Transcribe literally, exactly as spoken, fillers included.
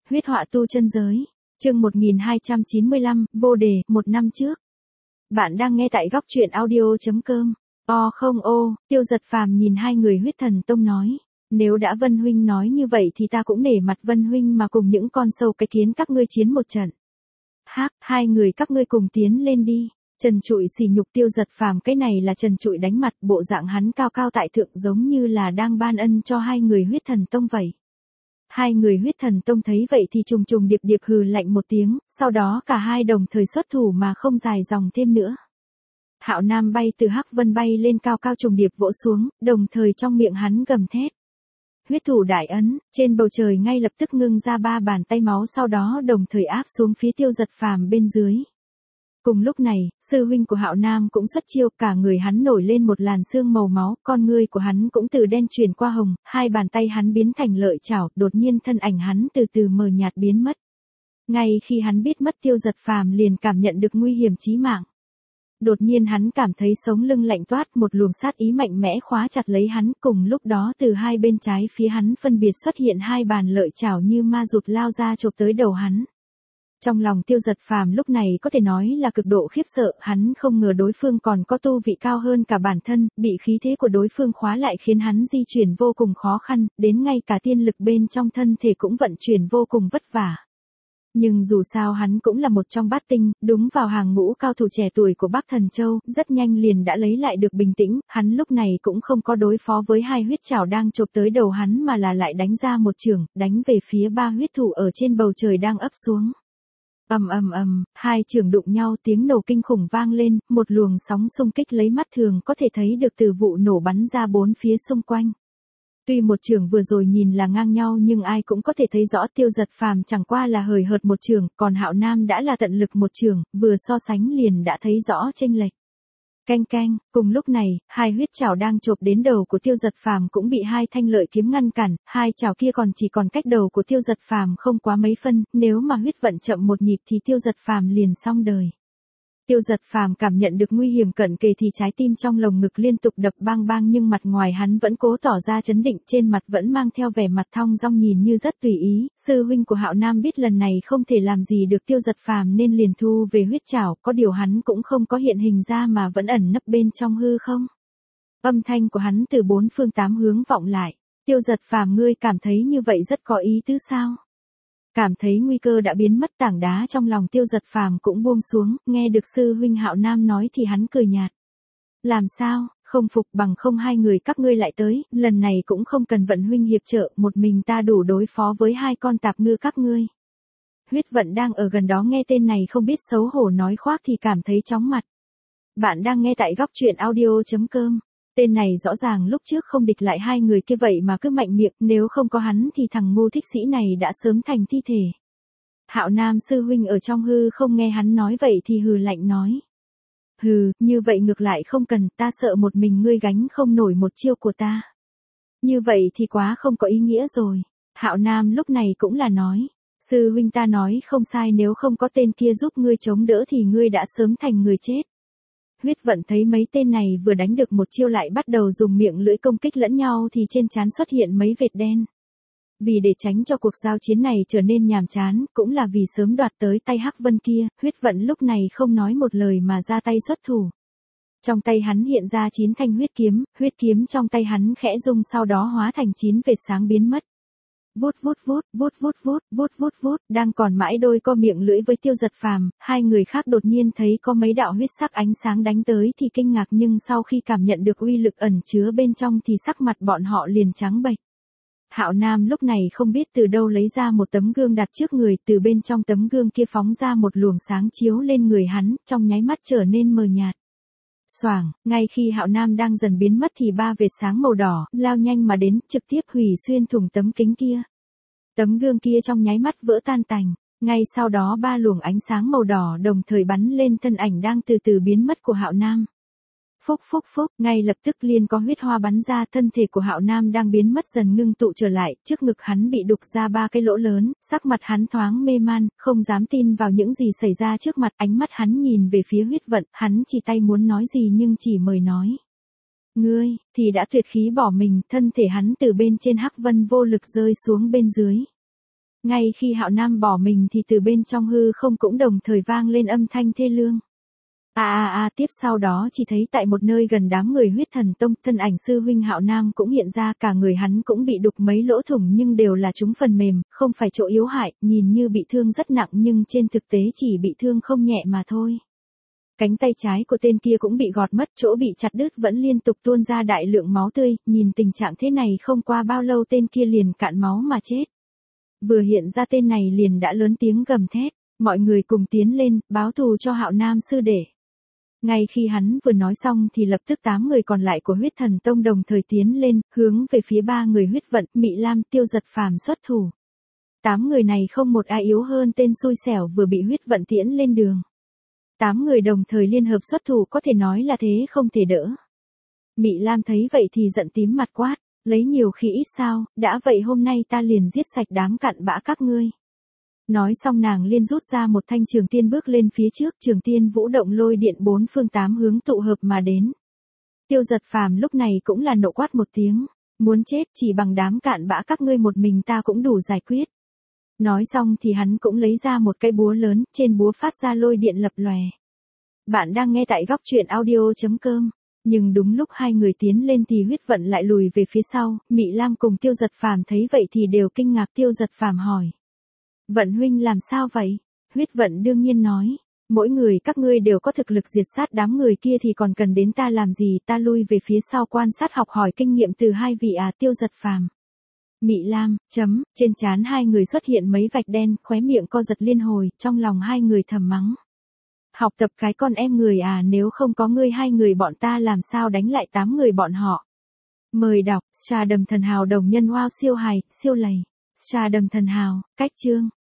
Huyết họa tu chân giới. Chương một nghìn hai trăm chín mươi lăm, vô đề, một năm trước. Bạn đang nghe tại góc truyện audio chấm com. O không ô, Tiêu Giật Phàm nhìn hai người huyết thần tông nói. Nếu đã Vân Huynh nói như vậy thì ta cũng nể mặt Vân Huynh mà cùng những con sâu cái kiến các ngươi chiến một trận. Hác, hai người các ngươi cùng tiến lên đi. Trần Trụi sỉ nhục Tiêu Giật Phàm, cái này là Trần Trụi đánh mặt, bộ dạng hắn cao cao tại thượng giống như là đang ban ân cho hai người huyết thần tông vậy. Hai người huyết thần tông thấy vậy thì trùng trùng điệp điệp hừ lạnh một tiếng, sau đó cả hai đồng thời xuất thủ mà không dài dòng thêm nữa. Hạo Nam bay từ Hắc Vân bay lên cao cao trùng điệp vỗ xuống, đồng thời trong miệng hắn gầm thét. Huyết thủ đại ấn, trên bầu trời ngay lập tức ngưng ra ba bàn tay máu, sau đó đồng thời áp xuống phía Tiêu Giật Phàm bên dưới. Cùng lúc này, sư huynh của Hạo Nam cũng xuất chiêu, cả người hắn nổi lên một làn sương màu máu, con ngươi của hắn cũng từ đen chuyển qua hồng, hai bàn tay hắn biến thành lợi chảo, đột nhiên thân ảnh hắn từ từ mờ nhạt biến mất. Ngay khi hắn biết mất Tiêu Giật Phàm liền cảm nhận được nguy hiểm chí mạng. Đột nhiên hắn cảm thấy sống lưng lạnh toát, một luồng sát ý mạnh mẽ khóa chặt lấy hắn, cùng lúc đó từ hai bên trái phía hắn phân biệt xuất hiện hai bàn lợi chảo như ma rụt lao ra chộp tới đầu hắn. Trong lòng Tiêu Giật Phàm lúc này có thể nói là cực độ khiếp sợ, hắn không ngờ đối phương còn có tu vị cao hơn cả bản thân, bị khí thế của đối phương khóa lại khiến hắn di chuyển vô cùng khó khăn, đến ngay cả tiên lực bên trong thân thể cũng vận chuyển vô cùng vất vả. Nhưng dù sao hắn cũng là một trong bát tinh, đúng vào hàng ngũ cao thủ trẻ tuổi của Bắc Thần Châu, rất nhanh liền đã lấy lại được bình tĩnh, hắn lúc này cũng không có đối phó với hai huyết chảo đang chộp tới đầu hắn mà là lại đánh ra một chưởng, đánh về phía ba huyết thủ ở trên bầu trời đang ấp xuống. Ầm ầm ầm, hai chưởng đụng nhau, tiếng nổ kinh khủng vang lên, một luồng sóng xung kích lấy mắt thường có thể thấy được từ vụ nổ bắn ra bốn phía xung quanh. Tuy một chưởng vừa rồi nhìn là ngang nhau nhưng ai cũng có thể thấy rõ Tiêu Giật Phàm chẳng qua là hời hợt một chưởng, còn Hạo Nam đã là tận lực một chưởng, vừa so sánh liền đã thấy rõ chênh lệch. Canh canh, cùng lúc này, hai huyết chảo đang chộp đến đầu của Tiêu Giật Phàm cũng bị hai thanh lợi kiếm ngăn cản, hai chảo kia còn chỉ còn cách đầu của Tiêu Giật Phàm không quá mấy phân, nếu mà huyết vận chậm một nhịp thì Tiêu Giật Phàm liền xong đời. Tiêu Giật Phàm cảm nhận được nguy hiểm cận kề thì trái tim trong lồng ngực liên tục đập bang bang, nhưng mặt ngoài hắn vẫn cố tỏ ra trấn định, trên mặt vẫn mang theo vẻ mặt thong dong nhìn như rất tùy ý. Sư huynh của Hạo Nam biết lần này không thể làm gì được Tiêu Giật Phàm nên liền thu về huyết chảo, có điều hắn cũng không có hiện hình ra mà vẫn ẩn nấp bên trong hư không. Âm thanh của hắn từ bốn phương tám hướng vọng lại. Tiêu Giật Phàm, ngươi cảm thấy như vậy rất có ý tứ sao? Cảm thấy nguy cơ đã biến mất, tảng đá trong lòng Tiêu Giật Phàm cũng buông xuống, nghe được sư huynh Hạo Nam nói thì hắn cười nhạt. Làm sao, không phục bằng không hai người các ngươi lại tới, lần này cũng không cần Vận huynh hiệp trợ, một mình ta đủ đối phó với hai con tạp ngư các ngươi. Huyết Vận đang ở gần đó nghe tên này không biết xấu hổ nói khoác thì cảm thấy chóng mặt. Bạn đang nghe tại góc truyện audio chấm com. Tên này rõ ràng lúc trước không địch lại hai người kia vậy mà cứ mạnh miệng, nếu không có hắn thì thằng ngu thích sĩ này đã sớm thành thi thể. Hạo Nam sư huynh ở trong hư không nghe hắn nói vậy thì hừ lạnh nói. Hừ, như vậy ngược lại không cần, ta sợ một mình ngươi gánh không nổi một chiêu của ta. Như vậy thì quá không có ý nghĩa rồi. Hạo Nam lúc này cũng là nói. Sư huynh ta nói không sai, nếu không có tên kia giúp ngươi chống đỡ thì ngươi đã sớm thành người chết. Huyết Vận thấy mấy tên này vừa đánh được một chiêu lại bắt đầu dùng miệng lưỡi công kích lẫn nhau thì trên trán xuất hiện mấy vệt đen. Vì để tránh cho cuộc giao chiến này trở nên nhàm chán, cũng là vì sớm đoạt tới tay Hắc Vân kia, Huyết Vận lúc này không nói một lời mà ra tay xuất thủ. Trong tay hắn hiện ra chín thanh huyết kiếm, huyết kiếm trong tay hắn khẽ rung sau đó hóa thành chín vệt sáng biến mất. Vút vút vút, vút vút vút, vút vút vút, đang còn mãi đôi co miệng lưỡi với Tiêu Giật Phàm, hai người khác đột nhiên thấy có mấy đạo huyết sắc ánh sáng đánh tới thì kinh ngạc, nhưng sau khi cảm nhận được uy lực ẩn chứa bên trong thì sắc mặt bọn họ liền trắng bệch. Hạo Nam lúc này không biết từ đâu lấy ra một tấm gương đặt trước người, từ bên trong tấm gương kia phóng ra một luồng sáng chiếu lên người hắn, trong nháy mắt trở nên mờ nhạt. Xoảng, ngay khi Hạo Nam đang dần biến mất thì ba vệt sáng màu đỏ lao nhanh mà đến, trực tiếp hủy xuyên thủng tấm kính kia. Tấm gương kia trong nháy mắt vỡ tan tành, ngay sau đó ba luồng ánh sáng màu đỏ đồng thời bắn lên thân ảnh đang từ từ biến mất của Hạo Nam. Phúc phúc phúc, ngay lập tức liền có huyết hoa bắn ra, thân thể của Hạo Nam đang biến mất dần ngưng tụ trở lại, trước ngực hắn bị đục ra ba cái lỗ lớn, sắc mặt hắn thoáng mê man, không dám tin vào những gì xảy ra trước mặt, ánh mắt hắn nhìn về phía Huyết Vận, hắn chỉ tay muốn nói gì nhưng chỉ mời nói. Ngươi, thì đã tuyệt khí bỏ mình, thân thể hắn từ bên trên Hắc Vân vô lực rơi xuống bên dưới. Ngay khi Hạo Nam bỏ mình thì từ bên trong hư không cũng đồng thời vang lên âm thanh thê lương. A a a tiếp sau đó chỉ thấy tại một nơi gần đám người huyết thần tông, thân ảnh sư huynh Hạo Nam cũng hiện ra, cả người hắn cũng bị đục mấy lỗ thủng nhưng đều là trúng phần mềm, không phải chỗ yếu hại, nhìn như bị thương rất nặng nhưng trên thực tế chỉ bị thương không nhẹ mà thôi. Cánh tay trái của tên kia cũng bị gọt mất, chỗ bị chặt đứt vẫn liên tục tuôn ra đại lượng máu tươi, nhìn tình trạng thế này không qua bao lâu tên kia liền cạn máu mà chết. Vừa hiện ra tên này liền đã lớn tiếng gầm thét, mọi người cùng tiến lên, báo thù cho Hạo Nam sư đệ. Ngay khi hắn vừa nói xong thì lập tức tám người còn lại của huyết thần tông đồng thời tiến lên, hướng về phía ba người huyết vận, Mị Lam, Tiêu Giật Phàm xuất thủ. Tám người này không một ai yếu hơn tên xui xẻo vừa bị huyết vận tiễn lên đường. Tám người đồng thời liên hợp xuất thủ, có thể nói là thế không thể đỡ. Mị Lam thấy vậy thì giận tím mặt quát, lấy nhiều khi ít sao, đã vậy hôm nay ta liền giết sạch đám cặn bã các ngươi. Nói xong nàng liên rút ra một thanh trường tiên bước lên phía trước, trường tiên vũ động lôi điện bốn phương tám hướng tụ hợp mà đến. Tiêu Giật Phàm lúc này cũng là nộ quát một tiếng, muốn chết, chỉ bằng đám cạn bã các ngươi một mình ta cũng đủ giải quyết. Nói xong thì hắn cũng lấy ra một cây búa lớn, trên búa phát ra lôi điện lập lòe. Bạn đang nghe tại góc truyện audio chấm com. Nhưng đúng lúc hai người tiến lên thì huyết vận lại lùi về phía sau, Mị Lam cùng Tiêu Giật Phàm thấy vậy thì đều kinh ngạc. Tiêu Giật Phàm hỏi, Vận huynh làm sao vậy? Huyết vận đương nhiên nói, mỗi người các ngươi đều có thực lực diệt sát đám người kia thì còn cần đến ta làm gì, ta lui về phía sau quan sát học hỏi kinh nghiệm từ hai vị à. Tiêu Giật Phàm. Mị Lam, chấm, trên trán hai người xuất hiện mấy vạch đen, khóe miệng co giật liên hồi, trong lòng hai người thầm mắng. Học tập cái con em người à, nếu không có ngươi hai người bọn ta làm sao đánh lại tám người bọn họ. Mời đọc, Trà Đầm Thần Hào đồng nhân wow siêu hài, siêu lầy. Trà Đầm Thần Hào, cách chương.